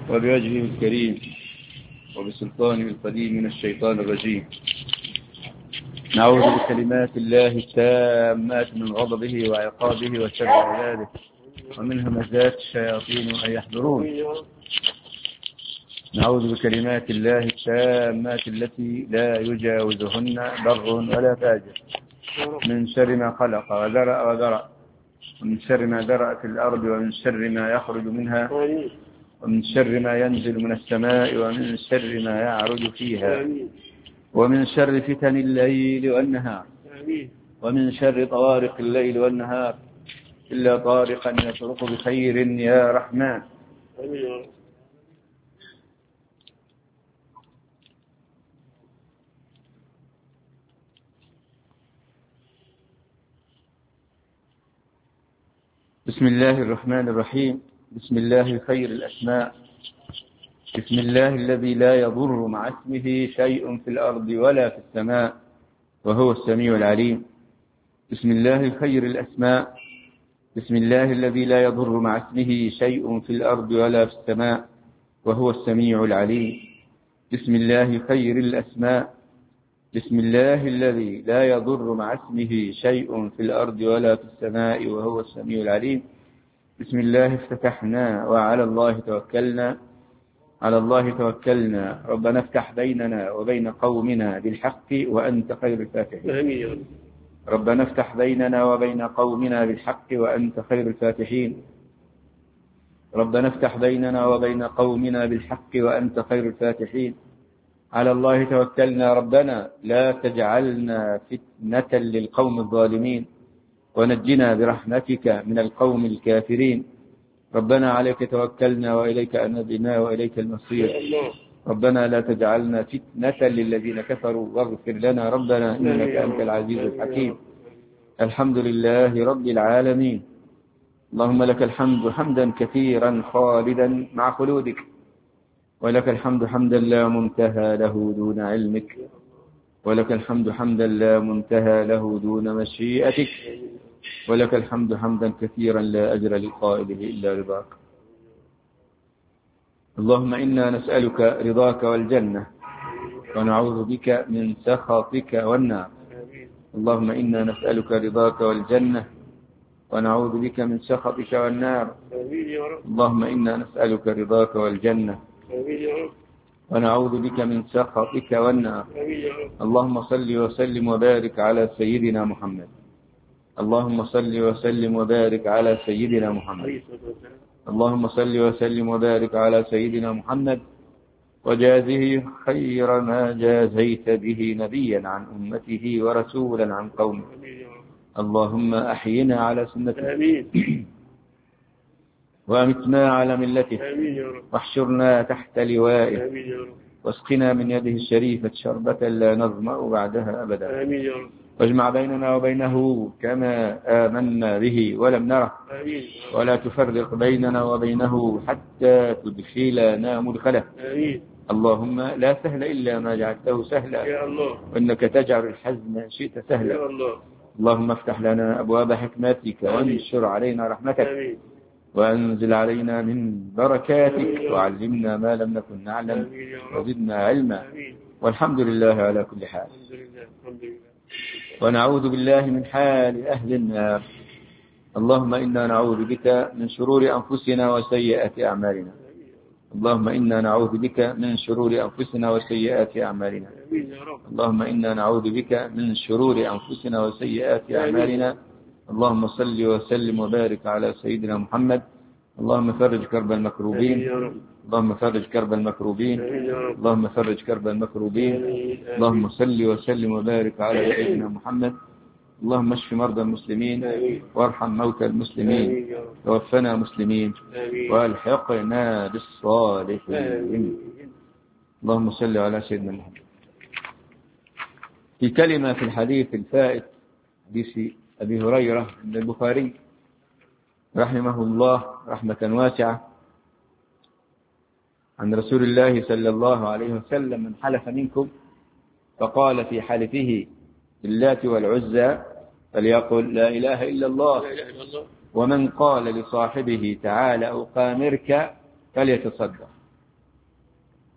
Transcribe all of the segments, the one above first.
وبوجهه الكريم وبسلطانه القديم من الشيطان الرجيم. نعوذ بكلمات الله التامات من غضبه وعقابه وشر عباده ومن همزات الشياطين وأن يحضرون. نعوذ بكلمات الله التامات التي لا يجاوزهن بر ولا فاجر من شر ما خلق وذرأ ومن شر ما ذرأ في الأرض ومن شر ما يخرج منها ومن شر ما ينزل من السماء ومن شر ما يعرج فيها ومن شر فتن الليل والنهار ومن شر طوارق الليل والنهار إلا طارقا يطرق بخير يا رحمن. بسم الله الرحمن الرحيم. بسم الله خير الأسماء. بسم الله الذي لا يضر مع اسمه شيء في الأرض ولا في السماء وهو السميع العليم. بسم الله خير الأسماء. بسم الله الذي لا يضر مع اسمه شيء في الأرض ولا في السماء وهو السميع العليم. بسم الله خير الأسماء. بسم الله الذي لا يضر مع اسمه شيء في الأرض ولا في السماء وهو السميع العليم. بسم الله افتتحنا وعلى الله توكلنا. على الله توكلنا. ربنا افتح بيننا وبين قومنا بالحق وأنت خير الفاتحين. ربنا افتح بيننا وبين قومنا بالحق وأنت خير الفاتحين. ربنا افتح بيننا وبين قومنا بالحق وأنت خير الفاتحين. على الله توكلنا. ربنا لا تجعلنا فتنة للقوم الظالمين ونجنا برحمتك من القوم الكافرين. ربنا عليك توكلنا وإليك أنبنا وإليك المصير. ربنا لا تجعلنا فتنة للذين كفروا واغفر لنا ربنا إنك أنت العزيز الحكيم. الحمد لله رب العالمين. اللهم لك الحمد حمدا كثيرا خالدا مع خلودك، ولك الحمد حمدا لا منتهى له دون علمك، ولك الحمد حمدا لا منتهى له دون مشيئتك، ولك الحمد حمدا كثيرا لا أجر لقائله إلا رضاك. اللهم إنا نسألك رضاك والجنة ونعوذ بك من سخطك والنار. اللهم إنا نسألك رضاك والجنة ونعوذ بك من سخطك والنار. اللهم إنا نسألك رضاك والجنة ونعوذ بك من سخطك والنار. اللهم صل وسلم وبارك على سيدنا محمد. اللهم صل وسلم وبارك على سيدنا محمد. اللهم صل وسلم وبارك على سيدنا محمد وجازه خير ما جازيت به نبيا عن أمته ورسولا عن قومه. اللهم أحينا على سنته وأمتنا على ملته واحشرنا تحت لوائه واسقنا من يده الشريفة شربة لا نظمأ بعدها أبدا. واجمع بيننا وبينه كما آمنا به ولم نره، ولا تفرق بيننا وبينه حتى تدخلنا مدخله. اللهم لا سهل إلا ما جعلته سهلا، وإنك تجعل الحزن شئت سهلا. اللهم افتح لنا أبواب حكمتك وانشر علينا رحمتك وأنزل علينا من بركاتك وعلمنا ما لم نكن نعلم وزدنا علما، والحمد لله على كل حال. ونعوذ بالله من حال أهل النار. اللهم إنا نعوذ بك من شرور أنفسنا وسيئات أعمالنا. اللهم إنا نعوذ بك من شرور أنفسنا وسيئات أعمالنا. اللهم إنا نعوذ بك من شرور أنفسنا وسيئات أعمالنا. اللهم صل وسلم وبارك على سيدنا محمد. اللهم فرج كرب المكروبين. اللهم فرج كرب المكروبين. اللهم فرج كرب المكروبين. اللهم صل وسلم وبارك على سيدنا محمد. اللهم اشف مرضى المسلمين وارحم موتى المسلمين توفنا مسلمين والحقنا بالصالحين. اللهم صل على سيدنا محمد. في كلمة في الحديث الفائت، حديث أبي هريرة عند البخاري رحمه الله رحمة واسعة، عن رسول الله صلى الله عليه وسلم: من حلف منكم فقال في حلفه باللات والعزى فليقل لا إله إلا الله، ومن قال لصاحبه تعال أقامرك فليتصدق.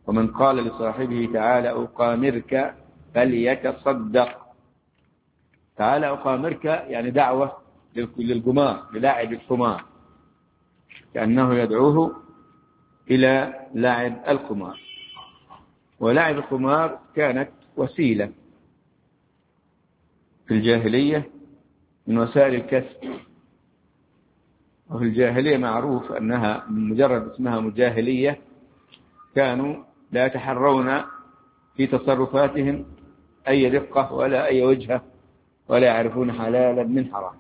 ومن قال لصاحبه تعالى أقامرك فليتصدق. تعالى أقامرك يعني دعوة للقمار، للاعب القمار، كأنه يدعوه إلى لعب القمار. ولعب القمار كانت وسيلة في الجاهلية من وسائل الكسب. وفي الجاهلية معروف أنها من مجرد اسمها مجاهلية كانوا لا يتحرون في تصرفاتهم أي دقة ولا أي وجهة، ولا يعرفون حلالا من حرام.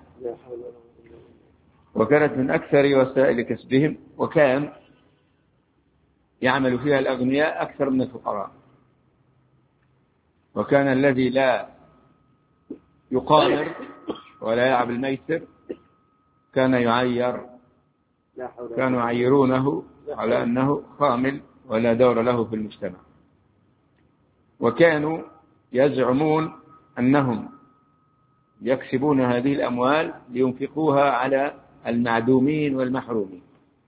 وكانت من أكثر وسائل كسبهم، وكان يعمل فيها الأغنياء أكثر من الفقراء. وكان الذي لا يقامر ولا يلعب الميسر كانوا يعيرونه على أنه خامل ولا دور له في المجتمع. وكانوا يزعمون أنهم يكسبون هذه الأموال لينفقوها على المعدومين والمحرومين.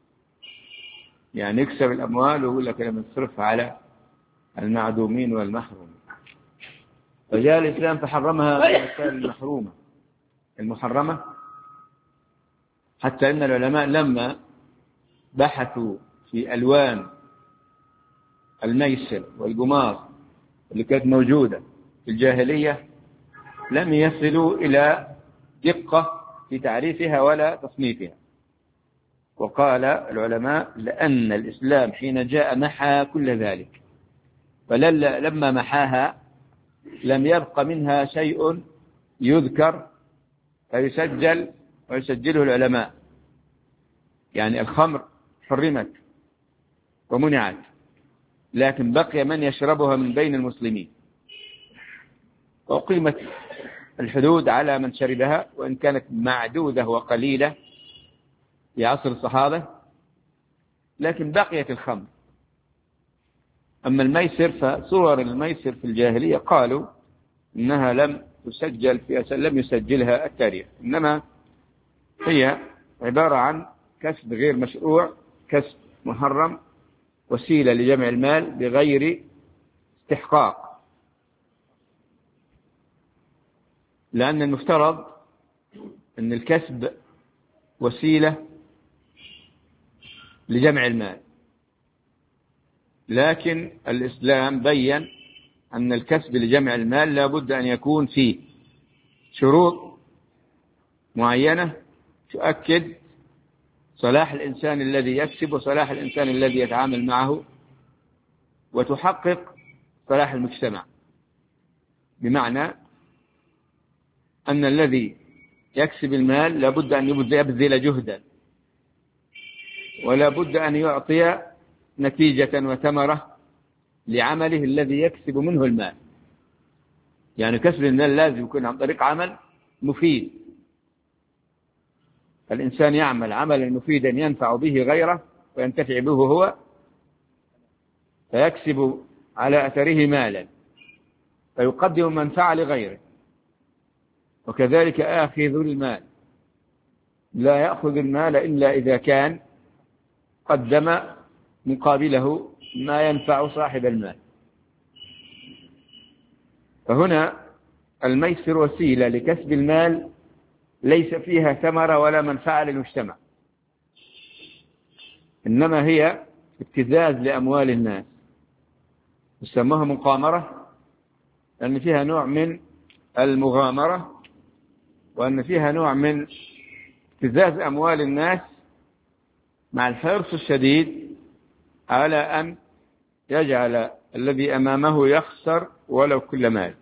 يعني يكسب الأموال ويقول لك لما تصرفها على المعدومين والمحرومين. فجاء الإسلام فحرمها الوسائل المحرمة، حتى أن العلماء لما بحثوا في ألوان الميسر والقمار اللي كانت موجودة في الجاهلية لم يصلوا إلى دقة في تعريفها ولا تصنيفها. وقال العلماء لأن الإسلام حين جاء محى كل ذلك، فلما محاها لم يبق منها شيء يذكر فيسجل ويسجله العلماء. يعني الخمر حرمت ومنعت، لكن بقي من يشربها من بين المسلمين، وأقيمت الحدود على من شربها، وإن كانت معدودة وقليلة في عصر الصحابة، لكن بقيت الخمر. أما الميسر فصور الميسر في الجاهلية قالوا إنها لم يسجلها التاريخ، إنما هي عبارة عن كسب غير مشروع، كسب محرم، وسيلة لجمع المال بغير استحقاق. لأن المفترض أن الكسب وسيلة لجمع المال، لكن الإسلام بيّن أن الكسب لجمع المال لا بد أن يكون فيه شروط معينة تؤكد صلاح الإنسان الذي يكسب وصلاح الإنسان الذي يتعامل معه، وتحقق صلاح المجتمع. بمعنى أن الذي يكسب المال لا بد أن يبذل جهدا، ولا بد أن يعطي نتيجة وثمرة لعمله الذي يكسب منه المال. يعني كسب المال لازم يكون عن طريق عمل مفيد، الإنسان يعمل عملا مفيدا ينفع به غيره وينتفع به هو، فيكسب على أثره مالا فيقدم منفعة لغيره. وكذلك آخذ المال لا يأخذ المال إلا إذا كان قدم مقابله ما ينفع صاحب المال. فهنا الميسر وسيلة لكسب المال ليس فيها ثمرة ولا منفعة للمجتمع، إنما هي ابتزاز لأموال الناس، يسموها مقامرة، لأن فيها نوع من المغامرة، وأن فيها نوع من ابتزاز أموال الناس مع الحرص الشديد على أن يجعل الذي أمامه يخسر ولو كل مال.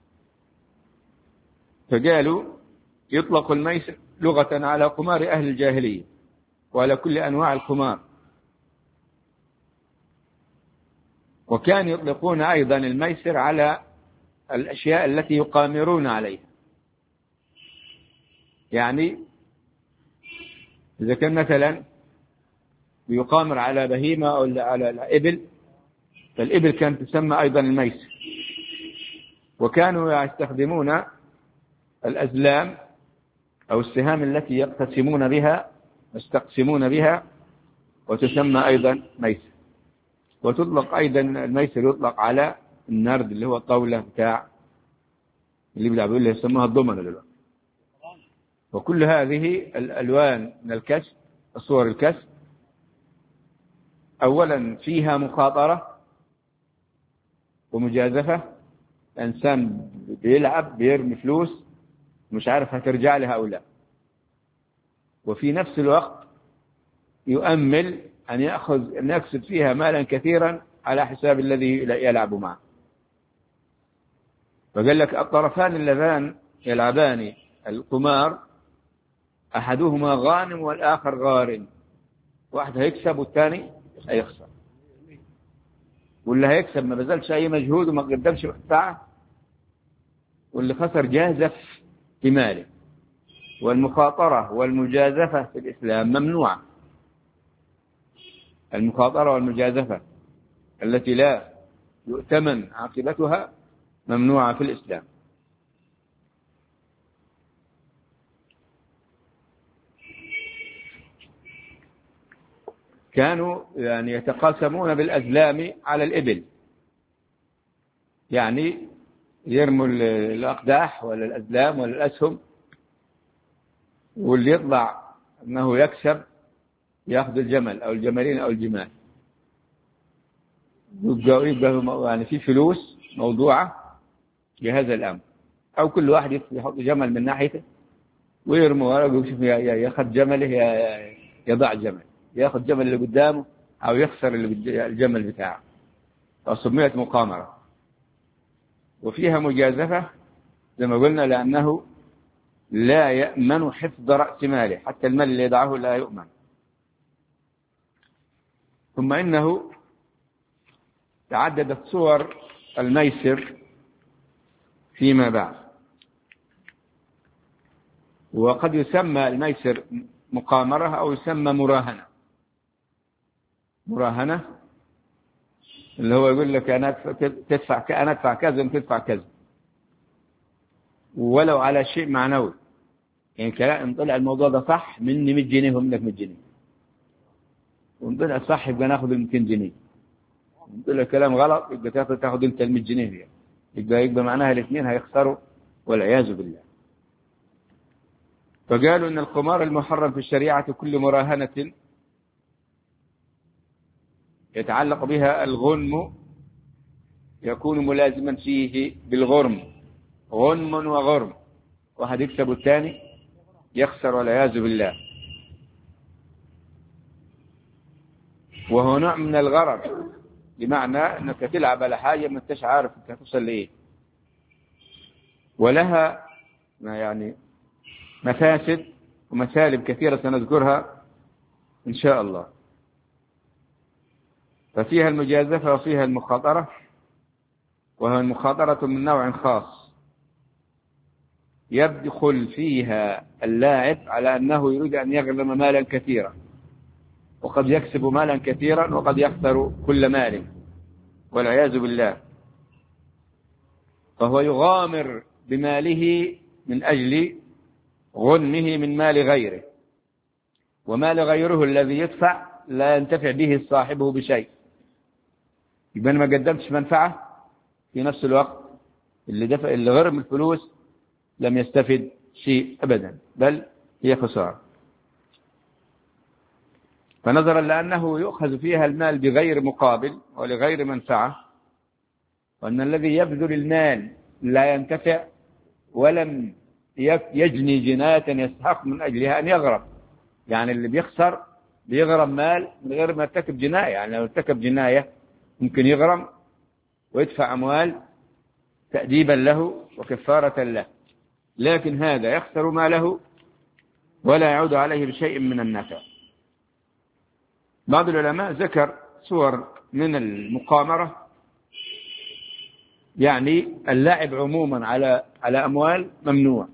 فقالوا يطلق الميسر لغة على قمار أهل الجاهلية وعلى كل أنواع القمار. وكان يطلقون أيضا الميسر على الأشياء التي يقامرون عليها. يعني إذا كان مثلا يقامر على بهيمة أو على الإبل، فالإبل كانت تسمى أيضا الميسر. وكانوا يستخدمون الأزلام أو السهام التي يستقسمون بها وتسمى أيضا ميسر. وتطلق أيضا الميسر يطلق على النرد اللي هو الطاولة بتاع اللي بيلعبوا اللي يسموها الضمنة دلوقتي. وكل هذه الألوان من الكسب، الصور الكسب، أولا فيها مخاطرة ومجازفة. الإنسان بيلعب بيرمي فلوس مش عارف هترجع لها أو لا، وفي نفس الوقت يؤمل أن يكسب فيها مالا كثيرا على حساب الذي يلعب معه. فقال لك الطرفان اللذان يلعبان القمار أحدهما غانم والآخر غارم، واحد هيكسب والثاني هيخسر، واللي هيكسب ما بذلش أي مجهود وما قدمش ساعة، واللي خسر جازف في ماله. والمخاطرة والمجازفة في الإسلام ممنوعة. المخاطرة والمجازفة التي لا يؤتمن عاقبتها ممنوعة في الإسلام. كانوا يعني يتقاسمون بالأزلام على الإبل، يعني يرموا الأقداح ولا الأزلام ولا الأسهم، واللي يطلع أنه يكسب يأخذ الجمل أو الجملين أو الجمال. يبقى يعني في فلوس موضوعة بهذا الأمر، أو كل واحد يحط جمل من ناحيته ويرموا ورقه ويشوف يأخذ جمله يضع جمل، يأخذ جمل اللي قدامه أو يخسر الجمل بتاعه، فسميت مقامرة. وفيها مجازفة زي ما قلنا لأنه لا يأمن حفظ رأس ماله، حتى المال اللي يضعه لا يؤمن. ثم إنه تعددت صور الميسر فيما بعد، وقد يسمى الميسر مقامرة أو يسمى مراهنة. مراهنة اللي هو يقول لك أنا أدفع كذا وتدفع كذا، ولو على شيء معنوي. يعني كلام طلع الموضوع ده صح مني 100 جنيه ومنك 100 جنيه، وإن طلع صح يبقى ناخذ 200 جنيه، وإن طلع كلام غلط يبقى تاخذ أنت 100 جنيه، يبقى معناها الاثنين هيخسروا والعياذ بالله. فقالوا إن القمار المحرم في الشريعة كل مراهنة يتعلق بها الغنم يكون ملازما فيه بالغرم. غنم وغرم، واحد يكسب والثاني يخسر والعياذ بالله. وهو نوع من الغرر، بمعنى أنك تلعب على حاجة ما انتش عارف انت هتصل لإيه، ولها يعني مفاسد ومسالب كثيرة سنذكرها إن شاء الله. ففيها المجازفة وفيها المخاطرة، وهي المخاطرة من نوع خاص يدخل فيها اللاعب على أنه يريد أن يغنم مالا كثيرا، وقد يكسب مالا كثيرا وقد يخسر كل مال والعياذ بالله. فهو يغامر بماله من أجل غنمه من مال غيره، ومال غيره الذي يدفع لا ينتفع به صاحبه بشيء، يبقى ما قدمتش منفعة. في نفس الوقت اللي غرم الفلوس لم يستفد شيء أبدا، بل هي خسارة. فنظرا لأنه يؤخذ فيها المال بغير مقابل ولغير منفعة، وأن الذي يبذل المال لا ينتفع ولم يجني جناية يستحق من أجلها أن يغرم. يعني اللي بيخسر بيغرم مال من غير ما يرتكب جناية. يعني لو ارتكب جناية ممكن يغرم ويدفع أموال تأديبا له وكفارة له، لكن هذا يخسر ماله ولا يعود عليه بشيء من النفع. بعض العلماء ذكر صور من المقامرة، يعني اللعب عموما على أموال ممنوع،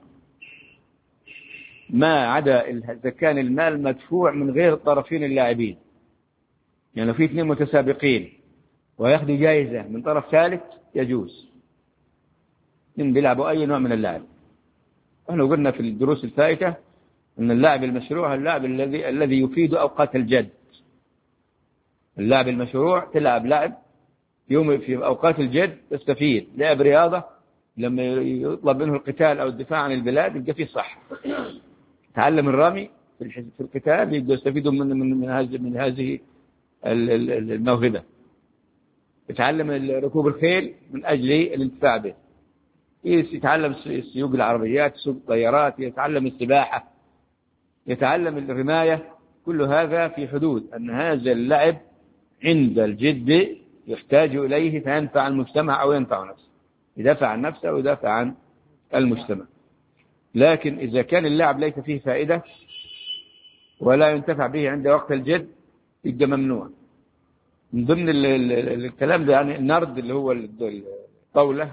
ما عدا إذا كان المال مدفوع من غير الطرفين اللاعبين. يعني لو في اثنين متسابقين وياخذوا جائزة من طرف ثالث يجوز، إن بيلعبوا أي نوع من اللعب. احنا قلنا في الدروس الفائتة أن اللعب المشروع اللاعب الذي يفيد أوقات الجد، اللعب المشروع تلعب لعب يوم في أوقات الجد تستفيد، لعب رياضة لما يطلب منه القتال أو الدفاع عن البلاد يبقى فيه صح. تعلم الرمي في القتال يبقى يستفيدوا من هذه الموهبة. يتعلم ركوب الخيل من أجل الانتفاع به. يتعلم سيوق العربيات، سوق الطيارات، يتعلم السباحة، يتعلم الرماية. كل هذا في حدود أن هذا اللعب عند الجد يحتاج إليه فينفع المجتمع أو ينفع نفسه، يدافع عن نفسه أو يدافع عن المجتمع. لكن إذا كان اللعب ليس فيه فائدة ولا ينتفع به عند وقت الجد يبقى ممنوع. من ضمن الكلام ده يعني النرد اللي هو الطاولة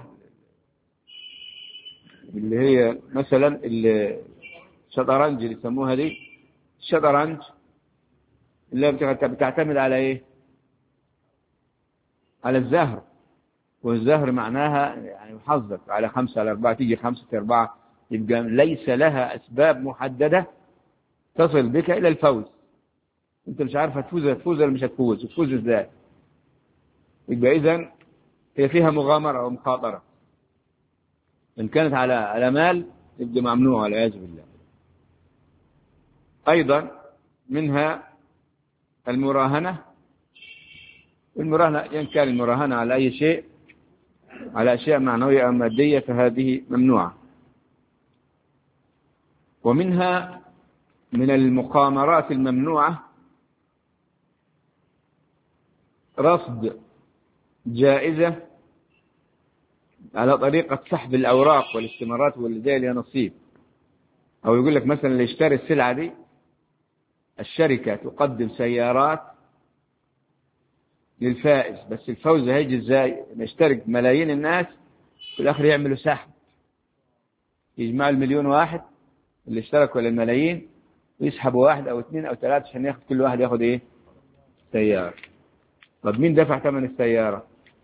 اللي هي مثلا الشطرنج اللي يسموها دي. الشطرنج اللي بتعتمد على ايه؟ على الزهر، والزهر معناها يعني محظك على 5/4 تيجي 5/4، يبقى ليس لها أسباب محددة تصل بك إلى الفوز. أنت مش عارف هتفوز ولا مش هتفوز، تفوز إزاي؟ يبقى إذن هي فيها مغامرة ومخاطرة. إن كانت على مال يبقى ممنوع والعياذ بالله. أيضا منها المراهنة. إن كان المراهنة على أي شيء، على أشياء معنوية أو مادية فهذه ممنوعة. ومنها من المقامرات الممنوعة رصد جائزة على طريقة سحب الأوراق والاستمارات واللي زي لها نصيب. أو يقول لك مثلا اللي يشتري السلعة دي الشركة تقدم سيارات للفائز، بس الفوز هيجي ازاي؟ نشترك ملايين الناس في الآخر يعملوا سحب، يجمعوا 1,000,000 واحد اللي اشتركوا للملايين ويسحبوا 1 أو 2 أو 3 عشان ياخد كل واحد ياخد ايه؟ سيارة. طب مين دفع ثمن السيارة؟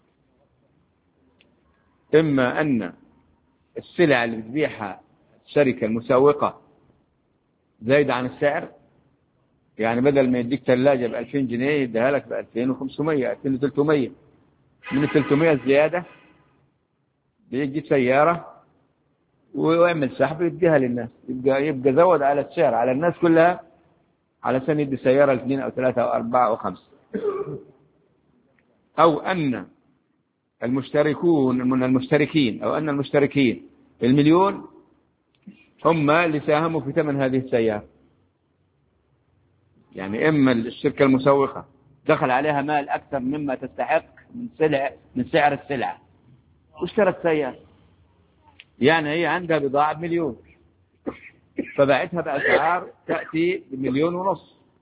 إما أن السلع اللي بتبيعها الشركة المسوقة زايدة عن السعر، يعني بدل ما يديك ثلاجة ب2000 جنيه يديها لك ب2500 2300، من 300 الزيادة بيجي سيارة ويعمل سحب يديها للناس، يبقى زود على السعر على الناس كلها على سنة يدي سيارة 2 أو 3 أو 4 أو 5. أو أن المشتركين 1,000,000 هم اللي ساهموا في ثمن هذه السيارة. يعني إما الشركة المسوقة دخل عليها مال أكثر مما تستحق من سعر السلعة واشترت سيارة، يعني هي عندها بضاعة ب1,000,000 فباعتها بأسعار تأتي ب1,500,000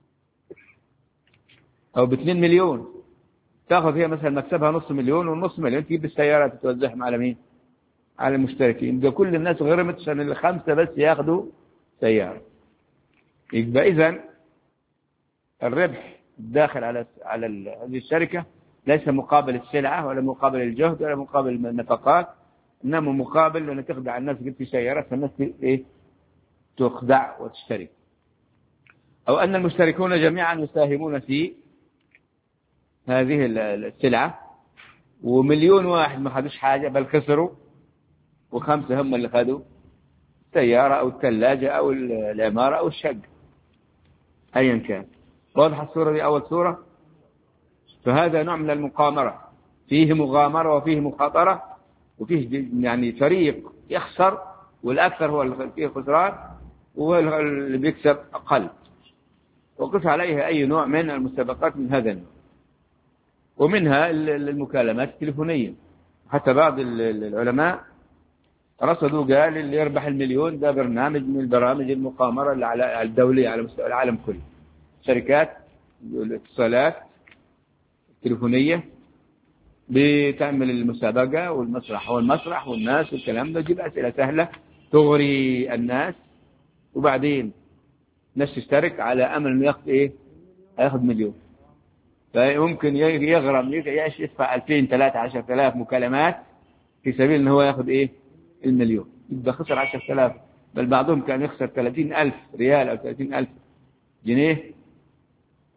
أو ب2,000,000، تأخذ هي مثلا مكسبها 500,000 ونص مليون، تجيب السيارة تتوزعهم على مين؟ على المشتركين. يبقى كل الناس غرمت عشان ال5 بس ياخذوا سيارة. يبقى إذن الربح الداخل على هذه الشركة ليس مقابل السلعة ولا مقابل الجهد ولا مقابل النفقات، إنما مقابل أن تخدع الناس. جبت سيارة فالناس إيه؟ تخدع وتشتري. أو أن المشتركون جميعا يساهمون في هذه السلعة و1,000,000 واحد ما خدوش حاجة بل خسروا، و5 هم اللي خدوا السيارة أو الثلاجة أو العمارة أو الشقة أيا كان. واضح الصورة دي أول صورة. فهذا نوع من المقامرة، فيه مغامرة وفيه مخاطرة وفيه يعني فريق يخسر والأكثر هو اللي فيه خسران وهو اللي بيكسب أقل. وقف عليه أي نوع من المسابقات من هذا النوع. ومنها المكالمات التليفونية. حتى بعض العلماء رصدوا قال اللي يربح 1,000,000 ده برنامج من البرامج المقامرة الدولية على مستوى العالم كله. شركات الاتصالات التليفونية بتعمل المسابقة والمسرح والناس والكلام ده، تجيب أسئلة سهلة تغري الناس، وبعدين الناس تشترك على أمل إنه ياخذ إيه؟ هياخذ 1,000,000. فممكن يغرم يدفع 2,000 3 10,000 مكالمات في سبيل إنه هو ياخذ إيه؟ 1,000,000. يبقى خسر 10,000، بل بعضهم كان يخسر 30,000 ريال أو 30,000 جنيه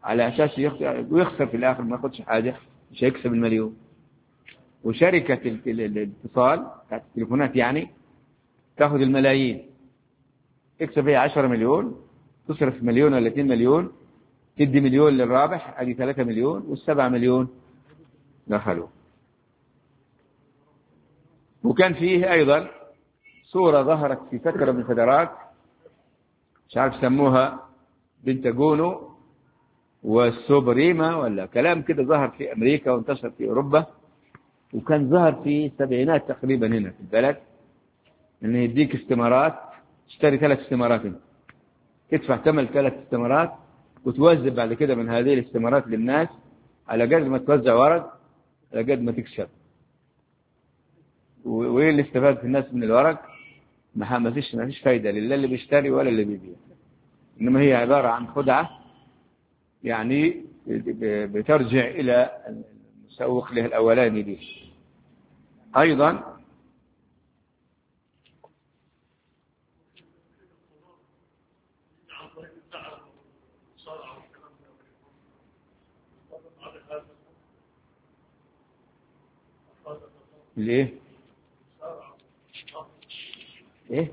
على أساس ويخسر في الآخر، ما ياخدش حاجة، مش هيكسب المليون. وشركة الاتصال بتاعت التليفونات يعني تاخذ الملايين، تكسب هي 10 مليون، تصرف مليون ولا 2 مليون، تدي مليون للرابح، ادي 3 مليون، وال7 مليون دخلوا. وكان فيه أيضا صورة ظهرت في فترة من الفترات، مش عارف سموها بنتاغونو والسوبريما ولا كلام كده، ظهر في أمريكا وانتشر في أوروبا، وكان ظهر في السبعينات تقريبا هنا في البلد، إنه يديك استمارات، تشتري 3 استمارات انت، تدفع ثمن 3 استمارات، وتوزع بعد كده من هذه الاستمارات للناس على قد ما توزع ورق على قد ما تكسب. وإيه اللي استفاد في الناس من الورق؟ ما فيش فايدة لا اللي بيشتري ولا اللي بيبيع، إنما هي عبارة عن خدعة يعني بترجع إلى المسوق له الأولاني دي. أيضا ليه؟ إيه؟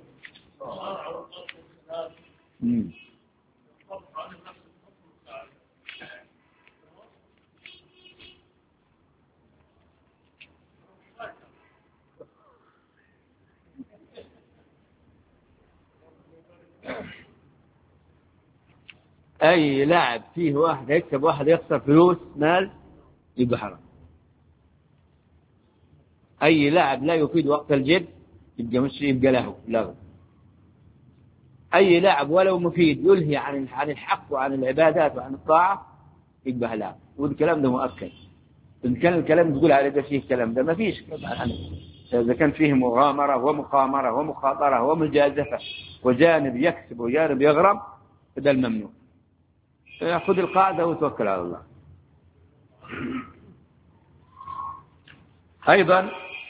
أي لاعب فيه واحد يكسب واحد يخسر فلوس مال يبقى حرام. أي لاعب لا يفيد وقت الجد يبقى مش يبقى له لا. أي لاعب ولو مفيد يلهي عن الحق وعن العبادات وعن الطاعة يبقى هلاك. والكلام ده مؤكد. إن كان الكلام تقول على ده فيه الكلام ده ما فيش يعني. إذا كان فيه مغامرة ومخامرة ومخاطرة ومجازفة وجانب يكسب وجانب يغرم فده الممنوع. خذ القاعدة وتوكل على الله. أيضا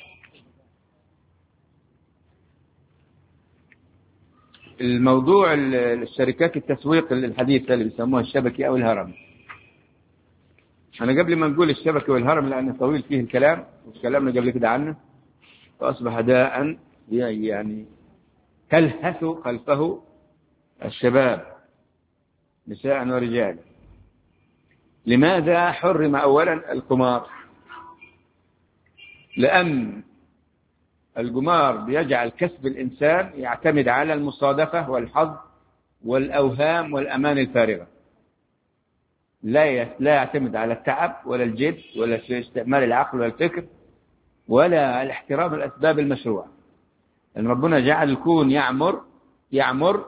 الموضوع الشركات التسويق الحديثة اللي بيسموها الشبكي أو الهرم. أنا قبل ما نقول الشبكي والهرم لأنه طويل فيه الكلام وتكلمنا قبل كده عنه، فأصبح داء يعني تلهث خلفه الشباب نساء ورجال. لماذا حرم أولا القمار؟ لأن القمار بيجعل كسب الإنسان يعتمد على المصادفة والحظ والأوهام والأمان الفارغة، لا يعتمد على التعب ولا الجد ولا استعمال العقل والفكر ولا الاحترام الأسباب المشروعة. لأن ربنا جعل الكون يعمر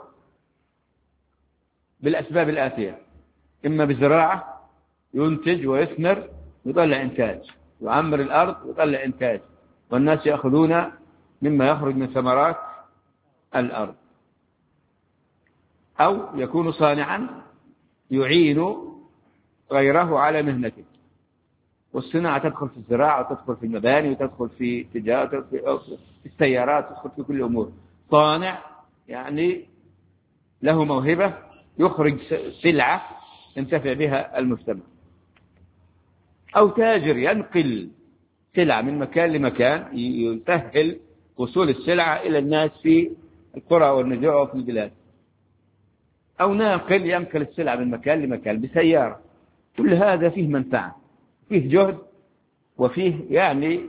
بالأسباب الآتية: إما بزراعة ينتج ويثمر ويطلع إنتاج، يعمر الأرض ويطلع إنتاج، والناس يأخذون مما يخرج من ثمرات الأرض، أو يكون صانعا يعين غيره على مهنته. والصناعة تدخل في الزراعة وتدخل في المباني وتدخل في التجارة في السيارات وتدخل في كل أمور. صانع يعني له موهبة يخرج سلعة ينتفع بها المجتمع. أو تاجر ينقل سلعة من مكان لمكان يسهل وصول السلعة إلى الناس في القرى والنجوع وفي البلاد. أو ناقل ينقل السلعة من مكان لمكان بسيارة. كل هذا فيه منفعة، فيه جهد، وفيه يعني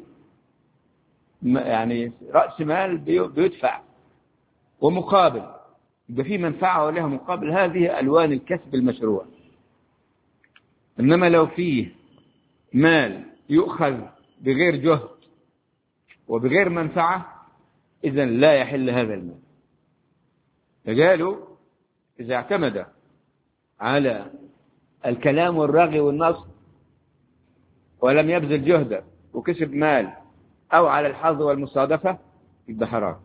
رأس مال بيدفع ومقابل، يبقى فيه منفعة ولها مقابل. هذه ألوان الكسب المشروع. إنما لو فيه مال يؤخذ بغير جهد وبغير منفعة إذن لا يحل هذا المال. فقالوا إذا اعتمد على الكلام والرغي والنصب ولم يبذل جهدا وكسب مال، أو على الحظ والمصادفة، يبقى حرام.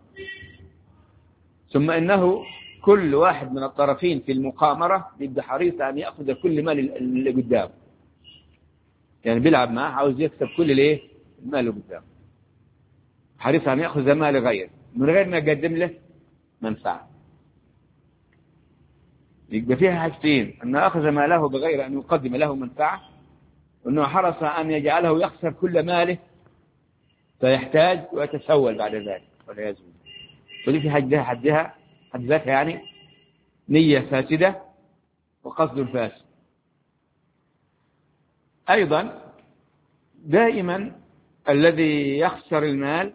ثم إنه كل واحد من الطرفين في المقامرة يبقى حريص أن يأخذ كل مال اللي قدام، يعني بيلعب معه عاوز يكسب كل المال اللي قدام، حريص أن يأخذ مال غيره من غير ما يقدم له منفعة. يبقى فيها حاجتين: أنه أخذ ماله بغير أن يقدم له منفعة، وأنه حرص أن يجعله يخسر كل ماله فيحتاج ويتسول بعد ذلك والعياذ بالله. ودي في حد ذاتها يعني نية فاسدة وقصد فاسد. أيضا دائما الذي يخسر المال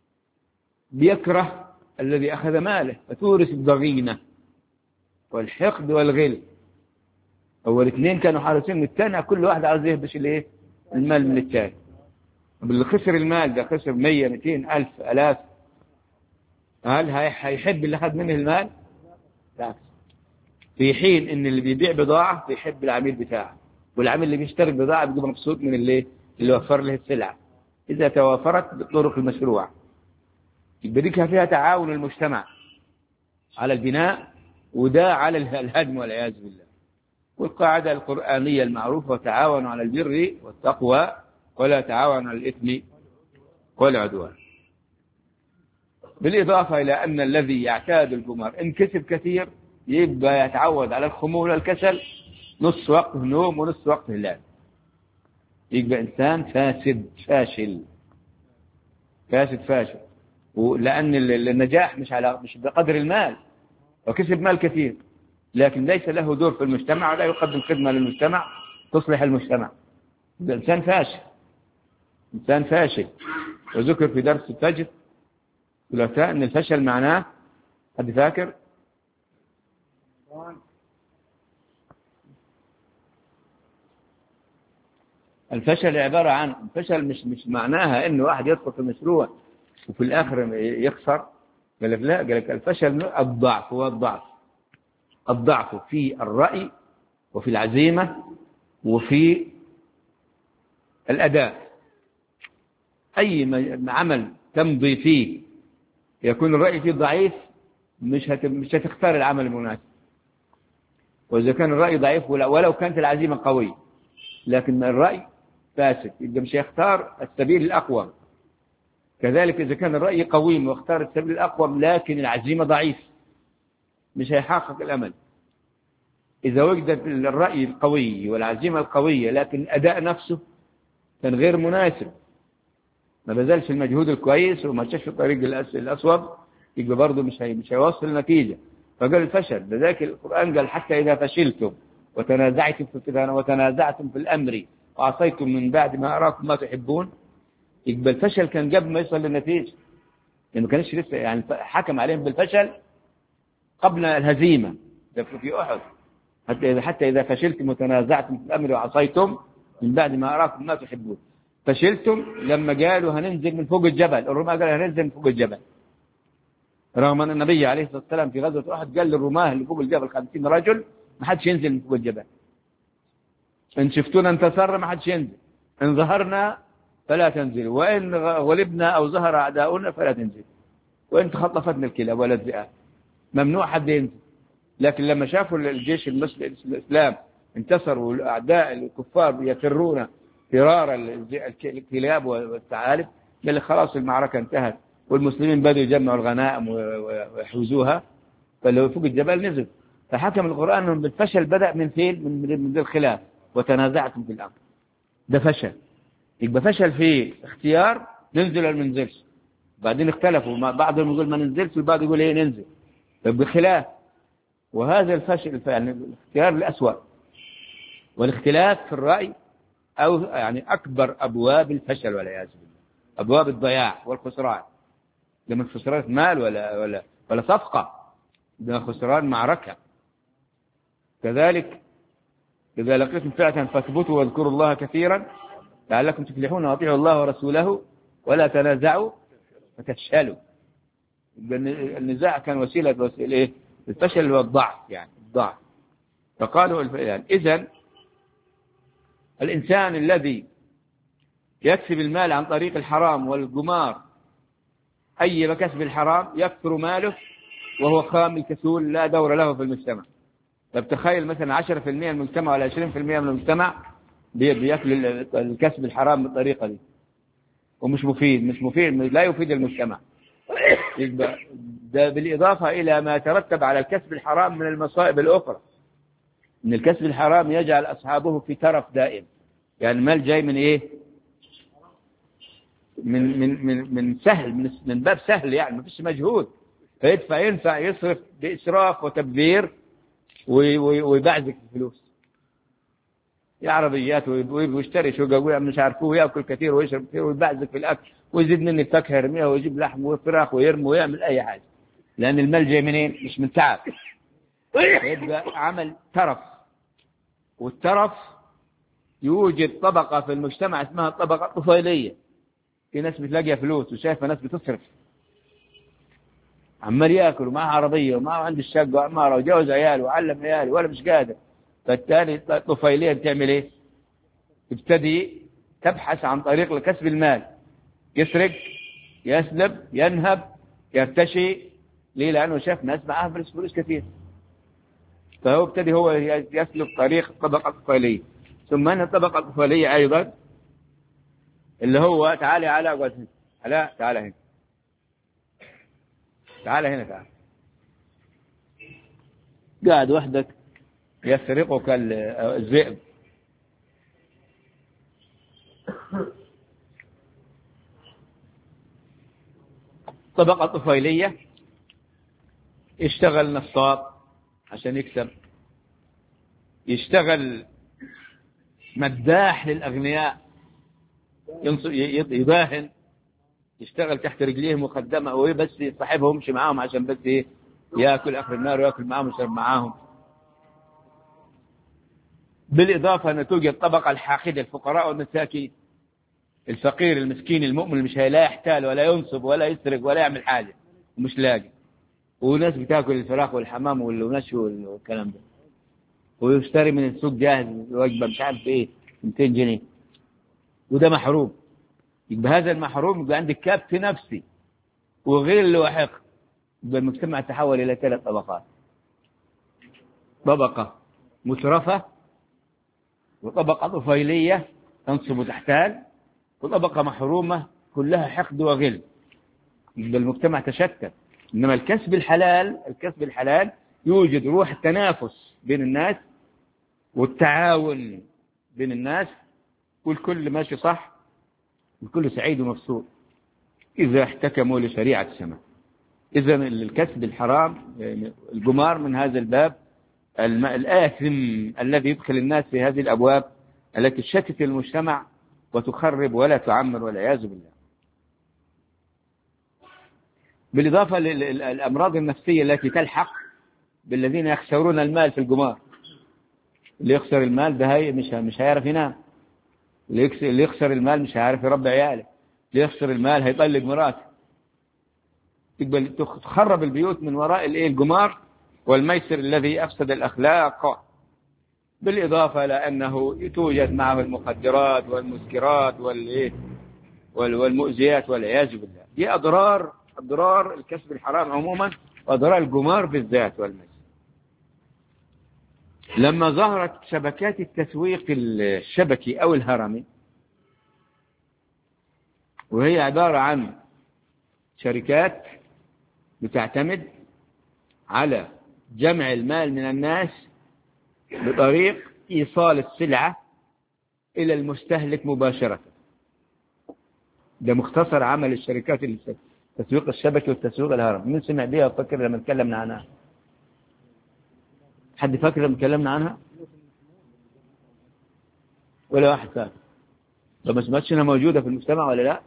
بيكره الذي أخذ ماله، فتورث الضغينة والحقد والغل. أول اثنين كانوا حارسين من الثاني، كل واحد عاوز يهبش المال من الثاني. اللي خسر المال ده خسر 100 200 ألف ألاف، هل هيحب اللي أخذ منه المال؟ لا. في حين إن اللي بيبيع بضاعة بيحب العميل بتاعه، والعميل اللي بيشتري بضاعة بيبقى مبسوط من اللي وفر له السلعة إذا توافرت بالطرق المشروعة. يبقى دي فيها تعاون المجتمع على البناء، وده على الهدم والعياذ بالله. والقاعدة القرآنية المعروفة: وتعاونوا على البر والتقوى ولا تعاونوا على الإثم والعدوان. بالإضافة إلى أن الذي يعتاد القمار إن كسب كثير يبقى يتعود على الخمول والكسل، نص وقت نوم ونص وقت هلال، يبقى إنسان فاسد فاشل. ولأن النجاح مش بقدر المال، وكسب مال كثير لكن ليس له دور في المجتمع ولا يقدم خدمة للمجتمع تصلح المجتمع، يبقى إنسان فاشل. وذكر في درس الفجر ثلاثاء أن الفشل معناه، حد فاكر؟ الفشل عبارة عن الفشل مش معناها إنه واحد يدخل في مشروع وفي الآخر يخسر. قال لك لا، قال لك الفشل الضعف، هو الضعف في الرأي وفي العزيمة وفي الأداء. أي عمل تمضي فيه يكون الرأي فيه ضعيف مش هتختار العمل المناسب. وإذا كان الرأي ضعيف ولو كانت العزيمة قوية لكن الرأي فاسد يبقى مش هيختار السبيل الأقوم. كذلك إذا كان الرأي قويم واختار السبيل الأقوم لكن العزيمة ضعيف مش هيحقق الأمل. إذا وجدت الرأي القوي والعزيمة القوية لكن الأداء نفسه كان غير مناسب، ما بذلش المجهود الكويس وما مشاش في الطريق الأصوب، يبقى برضه مش هيوصل النتيجة. فقال الفشل، لذلك القرآن قال: حتى إذا فشلتم وتنازعتم في الأمر وعصيتم من بعد ما أراكم ما تحبون. يبقى الفشل كان قبل ما يصل للنتيجة، يعني ما كانش لسه، يعني حكم عليهم بالفشل قبل الهزيمة في أحد. حتى إذا فشلتم وتنازعتم في الأمر وعصيتم من بعد ما أراكم ما تحبون. فشلتم لما قالوا هننزل من فوق الجبل، الرماة قالوا هننزل من فوق الجبل، رغم أن النبي عليه الصلاة والسلام في غزوة أحد قال للرماة اللي فوق الجبل 50 رجل ما حدش ينزل من فوق الجبل. إن شفتونا انتصرنا ما حدش ينزل، إن ظهرنا فلا تنزلوا، وإن غلبنا أو ظهر أعداؤنا فلا تنزل، وإن تخطفتنا الكلاب ولا الذئاب. ممنوع حد ينزل. لكن لما شافوا الجيش المسلم الإسلام انتصر والأعداء الكفار يفرون فرار الكلاب والثعالب، قال لك خلاص المعركة انتهت والمسلمين بدأوا يجمعوا الغنائم ويحوزوها، فلو فوق الجبل نزل. فحكم القرآن أنه بالفشل بدأ من فين؟ من الخلاف وتنازعتم في الأمر، ده فشل. يبقى فشل في اختيار ننزل ولا ما ننزلش، بعدين اختلفوا، بعضهم يقول ما ننزلش والبعض يقول ايه ننزل، بخلاف. وهذا الفشل يعني الاختيار الأسوأ، والاختلاف في الرأي أو يعني أكبر أبواب الفشل والعياذ بالله، أبواب الضياع والخسران. لما خسران مال ولا صفقة، ده خسران معركة. كذلك إذا لقيتم فئة فاثبتوا واذكروا الله كثيرا لعلكم تفلحون، واطيعوا الله ورسوله ولا تنازعوا فتفشلوا. النزاع كان وسيلة إيه؟ الفشل والضعف، يعني الضعف. فقالوا يعني إذن الإنسان الذي يكسب المال عن طريق الحرام والقمار، أي كسب الحرام يكثر ماله وهو خامل كسول لا دور له في المجتمع. طب تخيل مثلا 10% من المجتمع ولا 20% من المجتمع بيأكل الكسب الحرام بالطريقة دي، ومش مفيد لا يفيد المجتمع. يبقى ده بالإضافة إلى ما يترتب على الكسب الحرام من المصائب الأخرى إن الكسب الحرام يجعل أصحابه في ترف دائم. يعني المال جاي من إيه؟ من سهل، من باب سهل، يعني ما فيش مجهود، ينفع يصرف بإسراف وتبذير ويبعزك الفلوس. يا عربيات ويشتري شقق مش عارفه، ويأكل كثير ويشرب كثير ويبعزك في الأكل، ويزيد من الفاكهة يرميها، ويجيب لحم وفراخ ويرمي ويعمل أي حاجة، لأن المال جاي منين؟ مش من تعب. يبقى عمل ترف. والترف يوجد طبقة في المجتمع اسمها الطبقة الطفيلية. في ناس بتلاقيها فلوس وشايفة ناس بتصرف، عمال ياكل ومعه عربية ومعه عنده الشقة وعماره وجوز عياله وعلم عياله ولا مش قادر. فالتالي الطفيلية بتعمل ايه؟ تبتدي تبحث عن طريق لكسب المال، يسرق، يسلب، ينهب، يرتشي. ليه؟ لأنه شاف ناس معاه فلوس كثير، فهو ابتدي هو يسلك طريق الطبقة الطفيلية. ثم أن الطبقة الطفيلية أيضا اللي هو تعالى على وجهه، لا تعالى هنا، تعالى هنا، تعالى قاعد وحدك يسرقك الذئب. طبقة طفيلية يشتغل نصاب عشان يكسب، يشتغل مداح للأغنياء، يباهن، يشتغل تحت رجليهم وخدمه، وهي بس صاحبهم يمشي معاهم عشان بس ياكل آخر النار وياكل معاهم ويشرب معاهم. بالإضافة أن توجد الطبقة الحاقدة، الفقراء والمساكين، الفقير المسكين المؤمن اللي مش لا يحتال ولا ينصب ولا يسرق ولا يعمل حاجة ومش لاقي، وناس بتاكل الفراخ والحمام والنشو والكلام ده، ويشتري من السوق جاهز وجبة مش عارف ايه 200 جنيه، وده محروم. يبقى هذا المحروم يبقى عندك كبت نفسي وغل وحقد. يبقى المجتمع تحول إلى 3 طبقات: طبقة مترفة، وطبقة طفيلية تنصب وتحتال، وطبقة محرومة كلها حقد وغل. يبقى المجتمع تشتت. إنما الكسب الحلال يوجد روح التنافس بين الناس والتعاون بين الناس، والكل ماشي صح، والكل سعيد ومبسوط إذا احتكموا لشريعة السماء. إذا الكسب الحرام، القمار من هذا الباب الآثم الذي يدخل الناس في هذه الأبواب التي تشتت المجتمع وتخرب ولا تعمر والعياذ بالله. بالإضافة للأمراض النفسية التي تلحق بالذين يخسرون المال في القمار. اللي يخسر المال ده مش هيعرف ينام، اللي يخسر المال مش هيعرف يربي عياله، اللي يخسر المال هيطلق مراته. تخرب البيوت من وراء القمار والميسر الذي أفسد الأخلاق. بالإضافة لأنه توجد معه المخدرات والمسكرات والمؤذيات والعياذ بالله. دي أضرار الكسب الحرام عموما، وأضرار القمار بالذات والميسر. لما ظهرت شبكات التسويق الشبكي أو الهرمي، وهي عبارة عن شركات بتعتمد على جمع المال من الناس بطريق إيصال السلعة إلى المستهلك مباشرة. ده مختصر عمل الشركات التسويق الشبكي والتسويق الهرمي. من سمع بيها وفكر لما تكلمنا عنها؟ حد فاكر لما تكلمنا عنها؟ ولا واحد فاكر؟ طب ما سمعتش انها موجودة في المجتمع ولا لا؟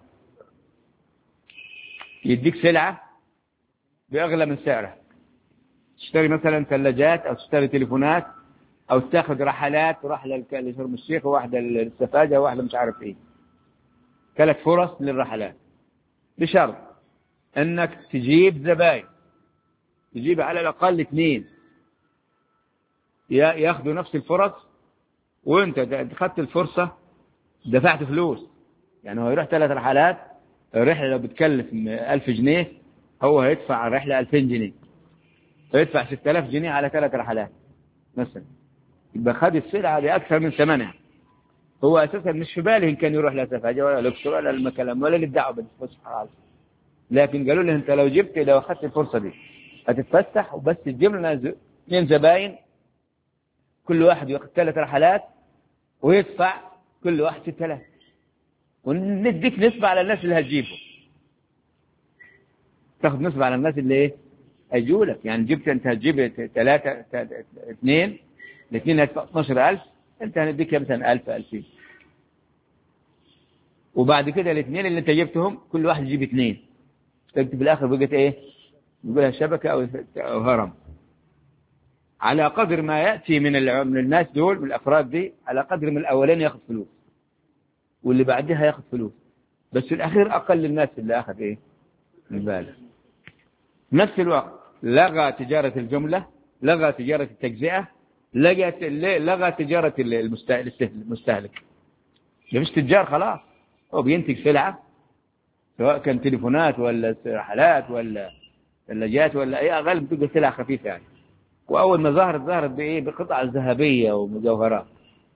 يديك سلعة بأغلى من سعرها، تشتري مثلا ثلاجات أو تشتري تليفونات أو تاخذ رحلات، رحلة لشرم الشيخ وواحدة للسفاجة وواحدة مش عارف إيه، 3 فرص للرحلات، بشرط أنك تجيب زباين، تجيب على الأقل 2 ياخذوا نفس الفرص، وأنت أخذت الفرصة دفعت فلوس. يعني هو يروح 3 رحلات، الرحلة لو بتكلف 1000 جنيه هو هيدفع الرحلة 2000 جنيه، فيدفع 6000 جنيه على 3 رحلات مثلا، يبقى خد السلعة بأكثر من ثمنها. هو أساسا مش في باله إن كان يروح لا سفاجة ولا الأقصر ولا المكلم ولا اللي بدعوا بالفسحة، لكن قالوا له أنت لو أخذت الفرصة دي هتتفسح وبس تجيب لنا 2 زباين كل واحد ياخذ 3 رحلات ويدفع كل واحد 6000، ونديك نسبة على الناس اللي هتجيبه، تاخذ نسبة على الناس اللي ايه هيجولك. يعني جبت انت هتجيب 3 2 الاثنين هتدفع 12000، انت هنديك مثلا 1000 2000، وبعد كده الاثنين اللي انت جبتهم كل واحد يجيب 2، تكتب بالاخر بقت ايه، نقولها شبكة او هرم. على قدر ما يأتي من الناس دول من الافراد دي، على قدر من الاولين ياخذ فلوس واللي بعدها ياخذ فلوس، بس الاخير اقل الناس اللي اخذ ايه المبالغ. نفس الوقت لغى تجارة الجملة، لغى تجارة التجزئة، لغى تجارة المستهلك. مش تجار خلاص، هو بينتج سلعة سواء كان تليفونات ولا رحلات ولا ثلاجات ولا اي، غالب تبقى سلعة خفيفة يعني. واول ما ظهرت بايه، بقطع ذهبية ومجوهرات.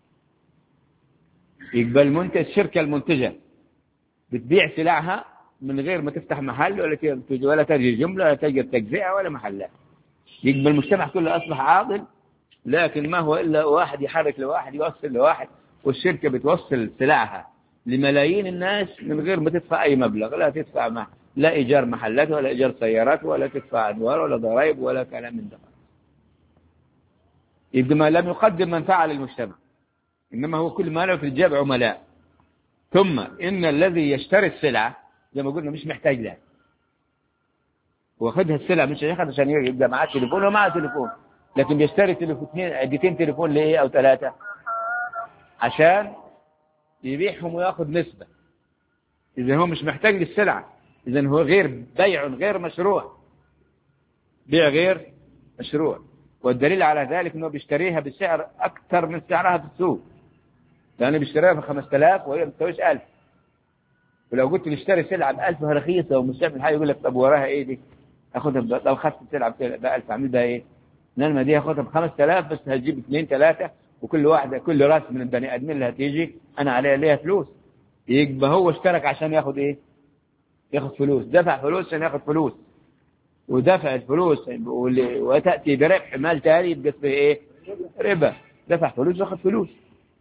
يقبل المنتج، الشركة المنتجة بتبيع سلعها من غير ما تفتح محل ولا تجي جملة ولا تجي تجزئة ولا محلات. يقبل المجتمع كله أصبح عاضل، لكن ما هو إلا واحد يحرك لواحد يوصل لواحد، والشركة بتوصل سلعها لملايين الناس من غير ما تدفع أي مبلغ، لا تدفع لا إيجار محلات ولا إيجار سيارات ولا تدفع أدوار ولا ضرائب ولا كلام من ده. يبقى ما لم يقدم منفعة للمجتمع، إنما هو كل ما له في الجيب عملاء. ثم إن الذي يشتري السلعة زي ما قلنا مش محتاج لها، واخدها السلعة مش هياخد عشان يبقى معاه تليفون ومعاه تليفون، لكن بيشتري عدتين تليفون ليه أو 3 عشان يبيعهم وياخد نسبة. إذا هو مش محتاج للسلعة، إذا هو بيع غير مشروع، بيع غير مشروع. والدليل على ذلك إنه بيشتريها بسعر أكثر من سعرها في السوق، لأنه بيشتريها ب 5000 وهي ما بتساويش 1000. ولو قلت نشتري سلعة ب1000 رخيصة ومش من حاجة، يقول لك طب وراها إيه دي؟ أخذها لو أخذت سلعة ب1000 أعمل بها إيه؟ لما دي أخذها ب5000 بس هتجيب 2 3، وكل واحدة كل راس من البني آدمين اللي هتيجي أنا عليها فلوس. يبقى هو اشترك عشان ياخد إيه؟ ياخد فلوس، دفع فلوس عشان ياخد فلوس، ودفع الفلوس وتأتي بربح مال تالي يبقى اسمه إيه؟ ربا. دفع فلوس واخد فلوس،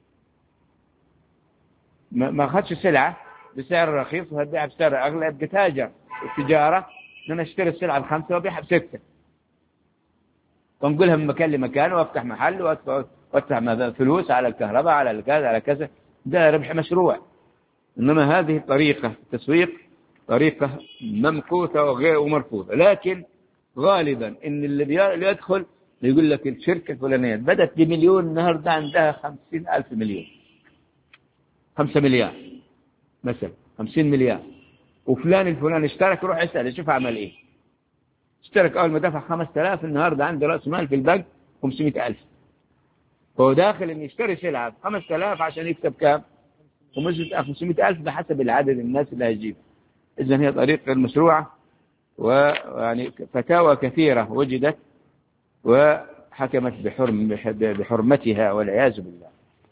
ما أخذش سلعة بسعر رخيص وهتبيعها بسعر أغلى، يبقى تاجر. التجارة إن أنا اشتري السلعة ب5 وأبيعها ب6، ونقولها من مكان لمكان وأفتح محل وأدفع فلوس على الكهرباء على الكذا على كذا، ده ربح مشروع. إنما هذه طريقة التسويق طريقة ممقوتة ومرفوضة. لكن غالبا إن اللي يدخل يقول لك الشركة الفلانية بدأت ب1,000,000 النهاردة عندها 50,000 مليون، 5 مليار مثلا، 50 مليار. وفلان الفلاني اشترك، روح اسأل شوف عمل ايه. اشترك اول ما دفع 5000 النهارده عنده راس مال في البنك 500,000. هو داخل ان يشتري سلعه ب 5000 عشان يكسب كام؟ 500,000 بحسب العدد الناس اللي هيجيب. اذا هي طريقه غير مشروعه، ويعني فتاوى كثيره وجدت وحكمت بحرمتها والعياذ بالله.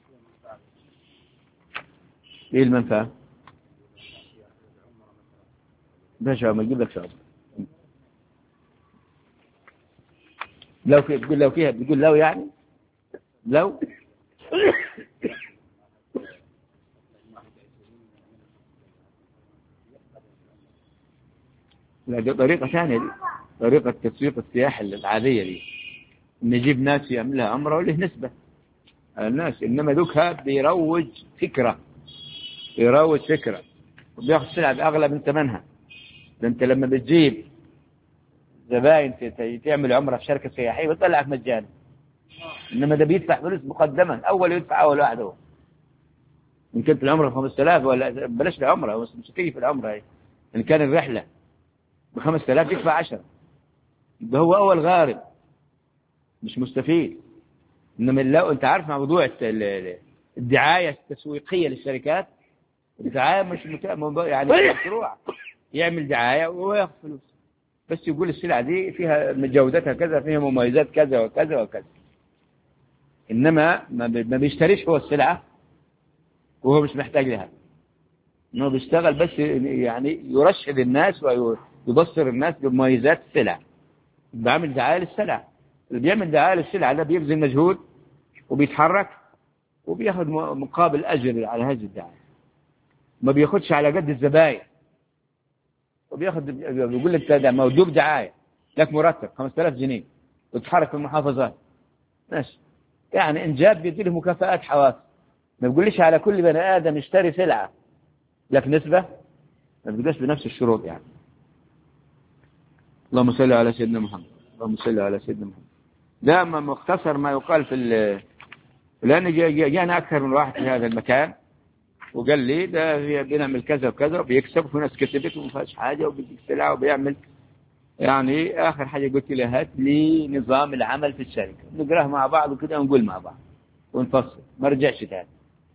ايه المنفعه؟ باشا ما يجيب لك شعب. لو فيها بيقول لو يعني لو لا، دي طريقة ثانية، دي طريقة تسويق السياحة العادية دي، نجيب ناس يعملها أمره وله نسبة على الناس. إنما دوكها بيروج فكرة وبياخذ سلعة أغلى من ثمنها. ده أنت لما بتجيب زباين تعمل عمرة في شركة سياحية بتطلعك مجانا، إنما ده بيدفع فلوس مقدما، يدفع أول واحد هو. إن كنت العمرة 5000 ولا بلاش العمرة، بس مش هتيجي في العمرة هي. إن كان الرحلة ب5000 يدفع 10، ده هو أول غارب مش مستفيد. إنما لو أنت عارف موضوع الدعاية التسويقية للشركات، الدعاية مش يعني مشروع يعمل دعاية وهو ياخذ فلوس، بس يقول السلعة دي فيها جودتها كذا، فيها مميزات كذا وكذا وكذا. إنما ما بيشتريش هو السلعة وهو مش محتاج لها، إنه بيشتغل بس يعني يرشد الناس ويبصر الناس بمميزات السلع، بيعمل دعاية للسلع. اللي بيعمل دعاية للسلع ده بيبذل مجهود وبيتحرك وبياخد مقابل أجر على هذه الدعاية، ما بياخدش على قد الزباين، وبياخد بيقول لك ده موجود دعاية لك مرتب 5000 جنيه وتتحرك في المحافظات ماشي، يعني إنجاب بيدي له مكافآت حوافز. ما بيقولش على كل بني آدم يشتري سلعة لك نسبة، ما بيقولش بنفس الشروط يعني. اللهم صل على سيدنا محمد، اللهم صل على سيدنا محمد. ده مختصر ما يقال لأن جاءنا أكثر من واحد في هذا المكان وقال لي ده بنعمل كذا وكذا وبيكسب، وفي ناس كسبت وما فيهاش حاجة وبيديك سلعة وبيعمل. يعني آخر حاجة قلت له هات لي نظام العمل في الشركة نقراه مع بعض وكده ونقول مع بعض ونفصل، ما رجعش تاني.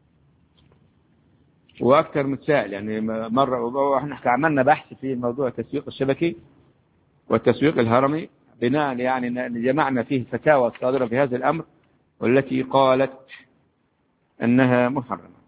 وأكثر من سائل يعني مرة، وإحنا عملنا بحث في موضوع التسويق الشبكي والتسويق الهرمي بناء يعني جمعنا فيه فتاوى الصادرة في هذا الأمر والتي قالت أنها محرمة.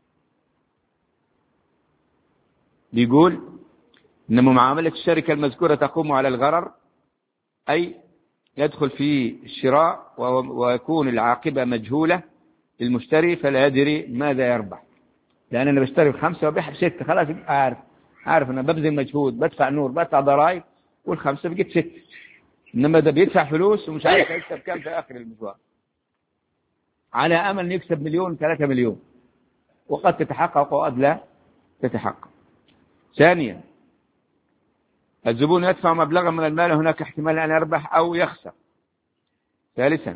بيقول إن معاملة الشركة المذكورة تقوم على الغرر، أي يدخل في الشراء ويكون العاقبة مجهولة للمشتري فلا يدري ماذا يربح. لأن أنا بشتري ب5 وبيع ب6 خلاص عارف أنا ببذل مجهود بدفع نور بدفع ضرائب وال5 بقيت 6. إنما ده بيدفع فلوس ومش عارف يكسب كم في آخر المشوار، على أمل أن يكسب 1 3 مليون، وقد تتحقق وقد لا تتحقق. ثانيا الزبون يدفع مبلغا من المال، هناك احتمال أن يربح أو يخسر. ثالثا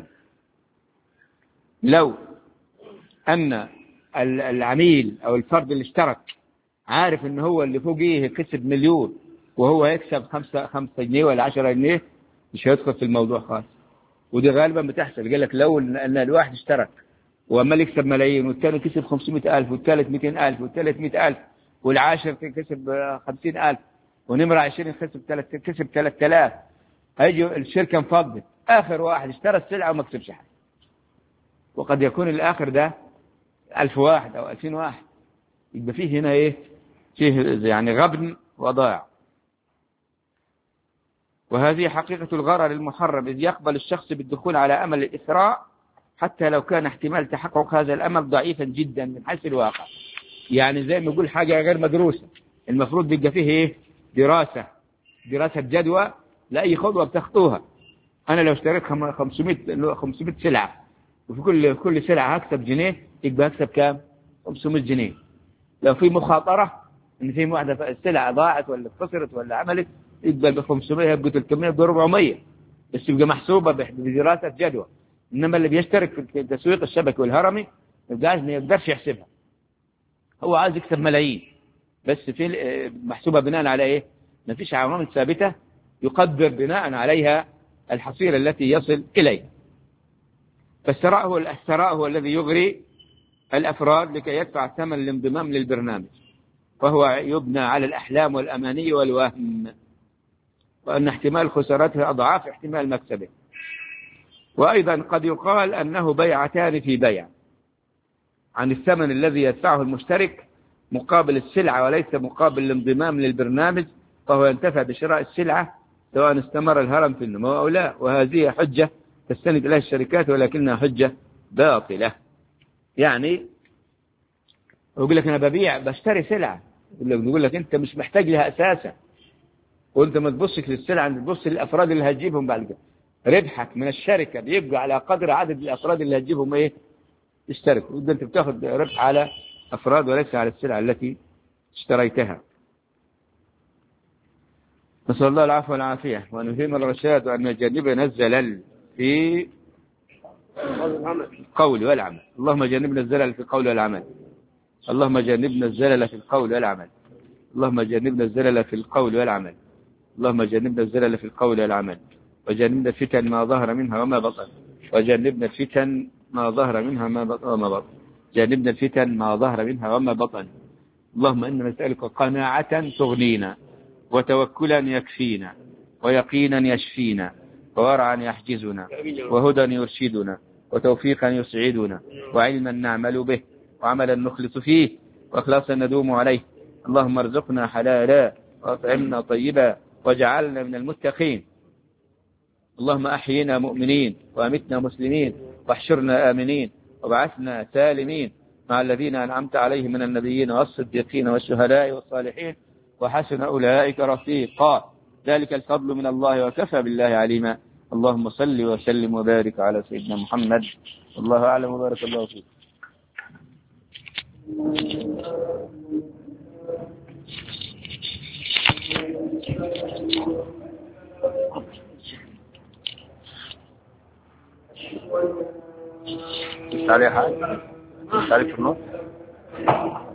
لو أن العميل أو الفرد اللي اشترك عارف أنه هو اللي فوقيه كسب 1,000,000 وهو يكسب 5 جنيه ولا 10 جنيه مش هيدخل في الموضوع خالص. ودي غالبا بتحصل. قال لك لو أن الواحد اشترك وأما يكسب ملايين والثاني كسب 500,000 والثالث 200,000 والثالث 100,000 والعاشر كسب 50,000 ونمرة 20 كسب 3000، هيجي الشركة مفضل آخر واحد اشترى السلعة وما كسبش حاجة، وقد يكون الآخر ده 1000 واحد أو 2000 واحد. يبقى فيه هنا إيه؟ فيه يعني غبن وضائع. وهذه حقيقة الغرر المحرم، إذ يقبل الشخص بالدخول على أمل الإثراء حتى لو كان احتمال تحقق هذا الأمل ضعيفا جدا من حيث الواقع. يعني زي ما يقول حاجة غير مدروسة، المفروض بيبقى فيه إيه؟ دراسة جدوى لأي خطوة بتخطوها. أنا لو اشتريت 500 سلعة وفي كل سلعة هكسب جنيه، يبقى هكسب كام؟ 500 جنيه. لو في مخاطرة إن في واحدة السلعة ضاعت ولا خسرت ولا عملت، يبقى ب 500 يبقى 300 يبقى 400، بس يبقى محسوبة بدراسة جدوى. إنما اللي بيشترك في التسويق الشبكي والهرمي ما يقدرش يحسبها، هو عايز يكسب ملايين، بس في محسوبة بناء على إيه؟ ما فيش عوامل ثابتة يقدر بناء عليها الحصيلة التي يصل إليها. فالثراء هو الذي يغري الأفراد لكي يدفع ثمن الانضمام للبرنامج، فهو يبنى على الأحلام والأماني والوهم، وأن احتمال خسارته أضعاف احتمال مكسبه. وأيضا قد يقال أنه بيعتان في بيع، عن الثمن الذي يدفعه المشترك مقابل السلعة وليس مقابل الانضمام للبرنامج، فهو ينتفع بشراء السلعة سواء استمر الهرم في النمو أو لا. وهذه حجة تستند إليها الشركات ولكنها حجة باطلة. يعني يقول لك أنا بشتري سلعة، يقول لك أنت مش محتاج لها أساسا، وأنت ما تبصش للسلعة، أنت تبص للأفراد اللي هتجيبهم بعد كده. ربحك من الشركة بيبقى على قدر عدد الأفراد اللي هتجيبهم إيه؟ تشترك، وأنت بتاخد ربح على أفراد وليس على السلعة التي اشتريتها. نسأل الله العفو والعافية وأن يفهم الرشاد وأن يجنبنا الزلل في القول والعمل. اللهم جنبنا الزلل في القول والعمل، اللهم جنبنا الزلل في القول والعمل، اللهم جنبنا الزلل في القول والعمل، اللهم جنبنا الزلل في القول والعمل، وجنبنا الفتن ما ظهر منها وما بطن، وجنبنا الفتن ما ظهر منها وما بطن، جنبنا الفتن ما ظهر منها وما بطن. اللهم إنا نسألك قناعة تغنينا، وتوكلا يكفينا، ويقينا يشفينا، وورعا يحجزنا، وهدى يرشدنا، وتوفيقا يسعدنا، وعلما نعمل به، وعملا نخلص فيه، وإخلاصا ندوم عليه. اللهم ارزقنا حلالا وأطعمنا طيبا واجعلنا من المتقين. اللهم أحينا مؤمنين وأمتنا مسلمين، واحشرنا آمنين وبعثنا سالمين مع الذين أنعمت عليهم من النبيين والصديقين والشهداء والصالحين وحسن أولئك رفيقا ذلك الفضل من الله وكفى بالله عليما. اللهم صل وسلم وبارك على سيدنا محمد. والله أعلم وبارك الله فيك. عليه حاجة؟ تعرف النص؟